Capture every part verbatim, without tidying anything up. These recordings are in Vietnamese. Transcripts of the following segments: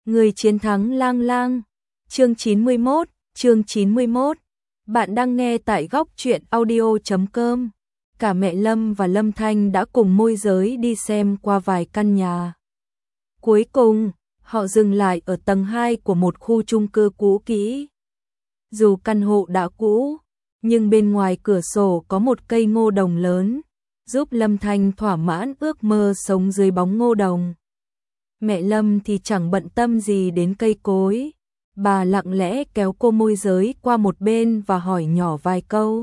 Người chiến thắng lang lang. Chương chín mươi mốt, chương chín mươi mốt. Bạn đang nghe tại góc truyện audio chấm com. Cả mẹ Lâm và Lâm Thanh đã cùng môi giới đi xem qua vài căn nhà. Cuối cùng, họ dừng lại ở tầng hai của một khu chung cư cũ kỹ. Dù căn hộ đã cũ, nhưng bên ngoài cửa sổ có một cây ngô đồng lớn, giúp Lâm Thanh thỏa mãn ước mơ sống dưới bóng ngô đồng. Mẹ Lâm thì chẳng bận tâm gì đến cây cối, bà lặng lẽ kéo cô môi giới qua một bên và hỏi nhỏ vài câu.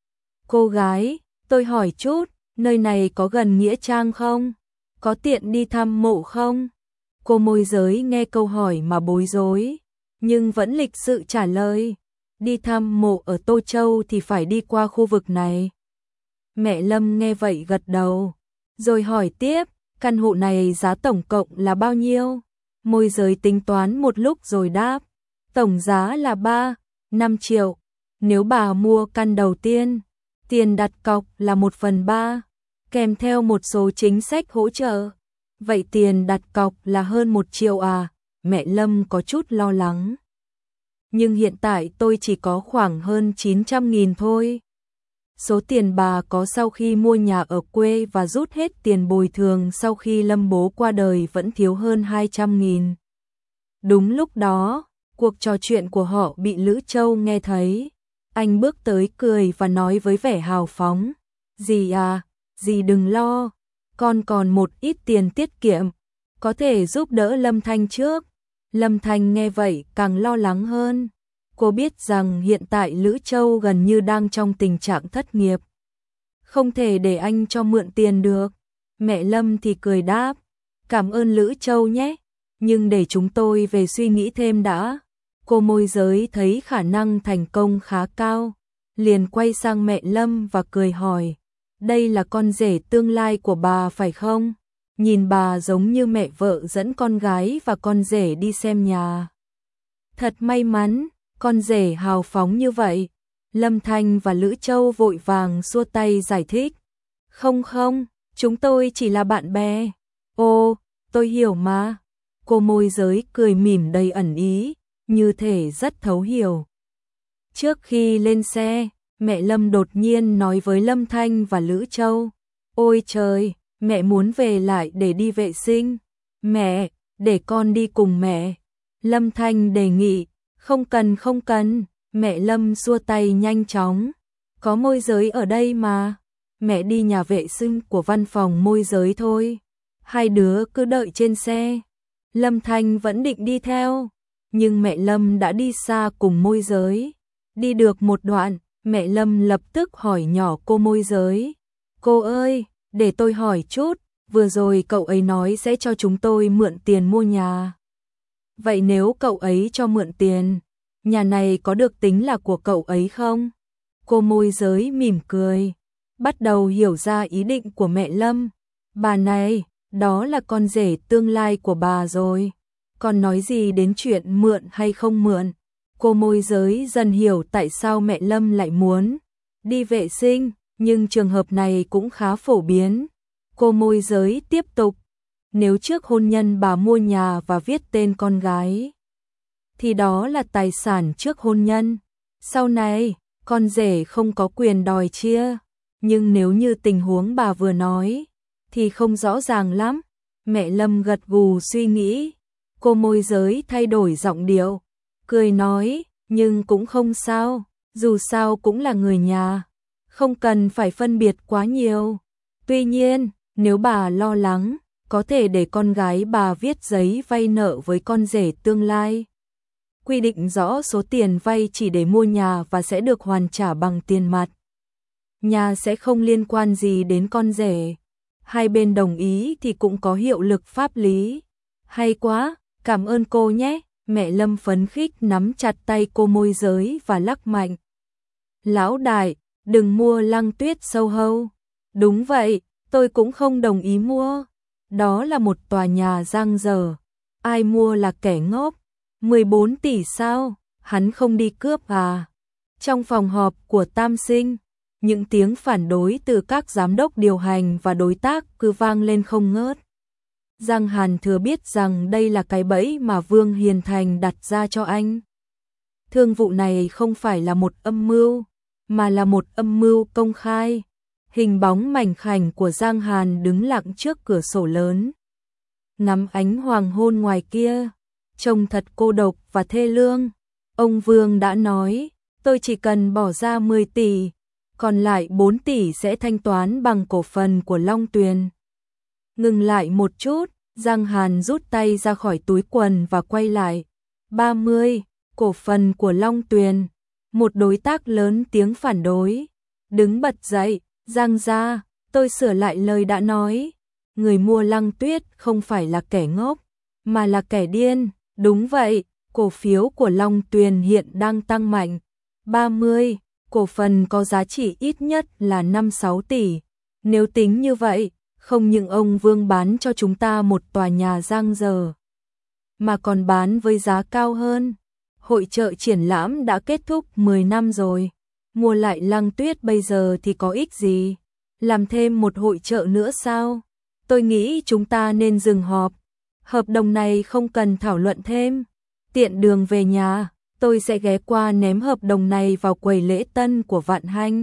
Cô gái, tôi hỏi chút, nơi này có gần Nghĩa Trang không? Có tiện đi thăm mộ không? Cô môi giới nghe câu hỏi mà bối rối, nhưng vẫn lịch sự trả lời. Đi thăm mộ ở Tô Châu thì phải đi qua khu vực này. Mẹ Lâm nghe vậy gật đầu, rồi hỏi tiếp, căn hộ này giá tổng cộng là bao nhiêu? Môi giới tính toán một lúc rồi đáp, tổng giá là ba, năm triệu. Nếu bà mua căn đầu tiên, tiền đặt cọc là một phần ba, kèm theo một số chính sách hỗ trợ. Vậy tiền đặt cọc là hơn một triệu à? Mẹ Lâm có chút lo lắng. Nhưng hiện tại tôi chỉ có khoảng hơn chín trăm nghìn thôi. Số tiền bà có sau khi mua nhà ở quê và rút hết tiền bồi thường sau khi Lâm bố qua đời vẫn thiếu hơn hai trăm nghìn. Đúng lúc đó, cuộc trò chuyện của họ bị Lữ Châu nghe thấy. Anh bước tới cười và nói với vẻ hào phóng. Dì à, dì đừng lo, con còn một ít tiền tiết kiệm, có thể giúp đỡ Lâm Thanh trước. Lâm Thanh nghe vậy càng lo lắng hơn. Cô biết rằng hiện tại Lữ Châu gần như đang trong tình trạng thất nghiệp. Không thể để anh cho mượn tiền được. Mẹ Lâm thì cười đáp, cảm ơn Lữ Châu nhé, nhưng để chúng tôi về suy nghĩ thêm đã. Cô môi giới thấy khả năng thành công khá cao, liền quay sang mẹ Lâm và cười hỏi, đây là con rể tương lai của bà phải không? Nhìn bà giống như mẹ vợ dẫn con gái và con rể đi xem nhà. Thật may mắn, con rể hào phóng như vậy. Lâm Thanh và Lữ Châu vội vàng xua tay giải thích. Không không, chúng tôi chỉ là bạn bè. Ô, tôi hiểu mà. Cô môi giới cười mỉm đầy ẩn ý, như thể rất thấu hiểu. Trước khi lên xe, mẹ Lâm đột nhiên nói với Lâm Thanh và Lữ Châu. Ôi trời, mẹ muốn về lại để đi vệ sinh. Mẹ, để con đi cùng mẹ. Lâm Thanh đề nghị. Không cần không cần, mẹ Lâm xua tay nhanh chóng. Có môi giới ở đây mà. Mẹ đi nhà vệ sinh của văn phòng môi giới thôi. Hai đứa cứ đợi trên xe. Lâm Thanh vẫn định đi theo, nhưng mẹ Lâm đã đi xa cùng môi giới. Đi được một đoạn, mẹ Lâm lập tức hỏi nhỏ cô môi giới. Cô ơi, để tôi hỏi chút, vừa rồi cậu ấy nói sẽ cho chúng tôi mượn tiền mua nhà. Vậy nếu cậu ấy cho mượn tiền, nhà này có được tính là của cậu ấy không? Cô môi giới mỉm cười, bắt đầu hiểu ra ý định của mẹ Lâm. Bà này, đó là con rể tương lai của bà rồi. Còn nói gì đến chuyện mượn hay không mượn? Cô môi giới dần hiểu tại sao mẹ Lâm lại muốn đi vệ sinh, nhưng trường hợp này cũng khá phổ biến. Cô môi giới tiếp tục. Nếu trước hôn nhân bà mua nhà và viết tên con gái, thì đó là tài sản trước hôn nhân. Sau này, con rể không có quyền đòi chia. Nhưng nếu như tình huống bà vừa nói, thì không rõ ràng lắm. Mẹ Lâm gật gù suy nghĩ. Cô môi giới thay đổi giọng điệu, cười nói, nhưng cũng không sao, dù sao cũng là người nhà, không cần phải phân biệt quá nhiều. Tuy nhiên, nếu bà lo lắng, có thể để con gái bà viết giấy vay nợ với con rể tương lai. Quy định rõ số tiền vay chỉ để mua nhà và sẽ được hoàn trả bằng tiền mặt. Nhà sẽ không liên quan gì đến con rể. Hai bên đồng ý thì cũng có hiệu lực pháp lý. Hay quá, cảm ơn cô nhé. Mẹ Lâm phấn khích nắm chặt tay cô môi giới và lắc mạnh. Lão đại, đừng mua Lăng Tuyết Soho. Đúng vậy, tôi cũng không đồng ý mua. Đó là một tòa nhà dang dở. Ai mua là kẻ ngốc. mười bốn tỷ sao? Hắn không đi cướp à? Trong phòng họp của Tam Sinh, những tiếng phản đối từ các giám đốc điều hành và đối tác cứ vang lên không ngớt. Giang Hàn thừa biết rằng đây là cái bẫy mà Vương Hiền Thành đặt ra cho anh. Thương vụ này không phải là một âm mưu, mà là một âm mưu công khai. Hình bóng mảnh khảnh của Giang Hàn đứng lặng trước cửa sổ lớn, ngắm ánh hoàng hôn ngoài kia, trông thật cô độc và thê lương. Ông Vương đã nói, tôi chỉ cần bỏ ra mười tỷ, còn lại bốn tỷ sẽ thanh toán bằng cổ phần của Long Tuyền. Ngừng lại một chút, Giang Hàn rút tay ra khỏi túi quần và quay lại. ba mươi, cổ phần của Long Tuyền. Một đối tác lớn tiếng phản đối. Đứng bật dậy, Giang gia, tôi sửa lại lời đã nói. Người mua Lăng Tuyết không phải là kẻ ngốc, mà là kẻ điên. Đúng vậy, cổ phiếu của Long Tuyền hiện đang tăng mạnh. ba mươi, cổ phần có giá trị ít nhất là năm sáu tỷ. Nếu tính như vậy, không những ông Vương bán cho chúng ta một tòa nhà giang dở, mà còn bán với giá cao hơn. Hội chợ triển lãm đã kết thúc mười năm rồi. Mua lại Lăng Tuyết bây giờ thì có ích gì? Làm thêm một hội chợ nữa sao? Tôi nghĩ chúng ta nên dừng họp. Hợp đồng này không cần thảo luận thêm. Tiện đường về nhà, tôi sẽ ghé qua ném hợp đồng này vào quầy lễ tân của Vạn Hanh.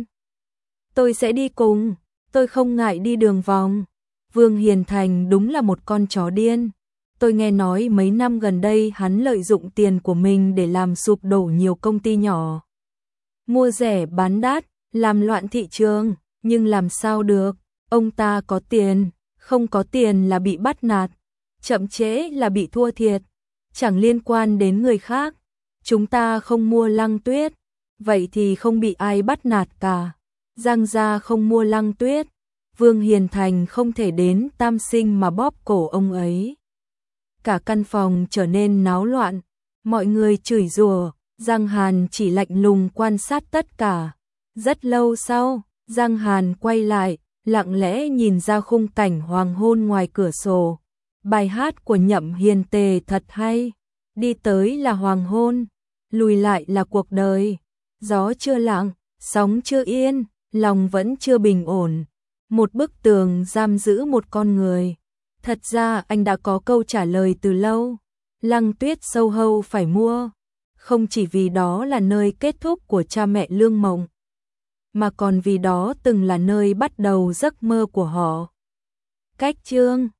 Tôi sẽ đi cùng, tôi không ngại đi đường vòng. Vương Hiền Thành đúng là một con chó điên. Tôi nghe nói mấy năm gần đây hắn lợi dụng tiền của mình để làm sụp đổ nhiều công ty nhỏ. Mua rẻ bán đắt, làm loạn thị trường, nhưng làm sao được, ông ta có tiền, không có tiền là bị bắt nạt, chậm trễ là bị thua thiệt, chẳng liên quan đến người khác. Chúng ta không mua Lăng Tuyết, vậy thì không bị ai bắt nạt cả. Giang gia không mua Lăng Tuyết, Vương Hiền Thành không thể đến Tam Sinh mà bóp cổ ông ấy. Cả căn phòng trở nên náo loạn, mọi người chửi rủa, Giang Hàn chỉ lạnh lùng quan sát tất cả. Rất lâu sau, Giang Hàn quay lại, lặng lẽ nhìn ra khung cảnh hoàng hôn ngoài cửa sổ. Bài hát của Nhậm Hiền Tề thật hay, đi tới là hoàng hôn, lùi lại là cuộc đời. Gió chưa lặng, sóng chưa yên, lòng vẫn chưa bình ổn. Một bức tường giam giữ một con người. Thật ra anh đã có câu trả lời từ lâu. Lăng Tuyết Soho phải mua, không chỉ vì đó là nơi kết thúc của cha mẹ Lương Mộng, mà còn vì đó từng là nơi bắt đầu giấc mơ của họ. Cách chương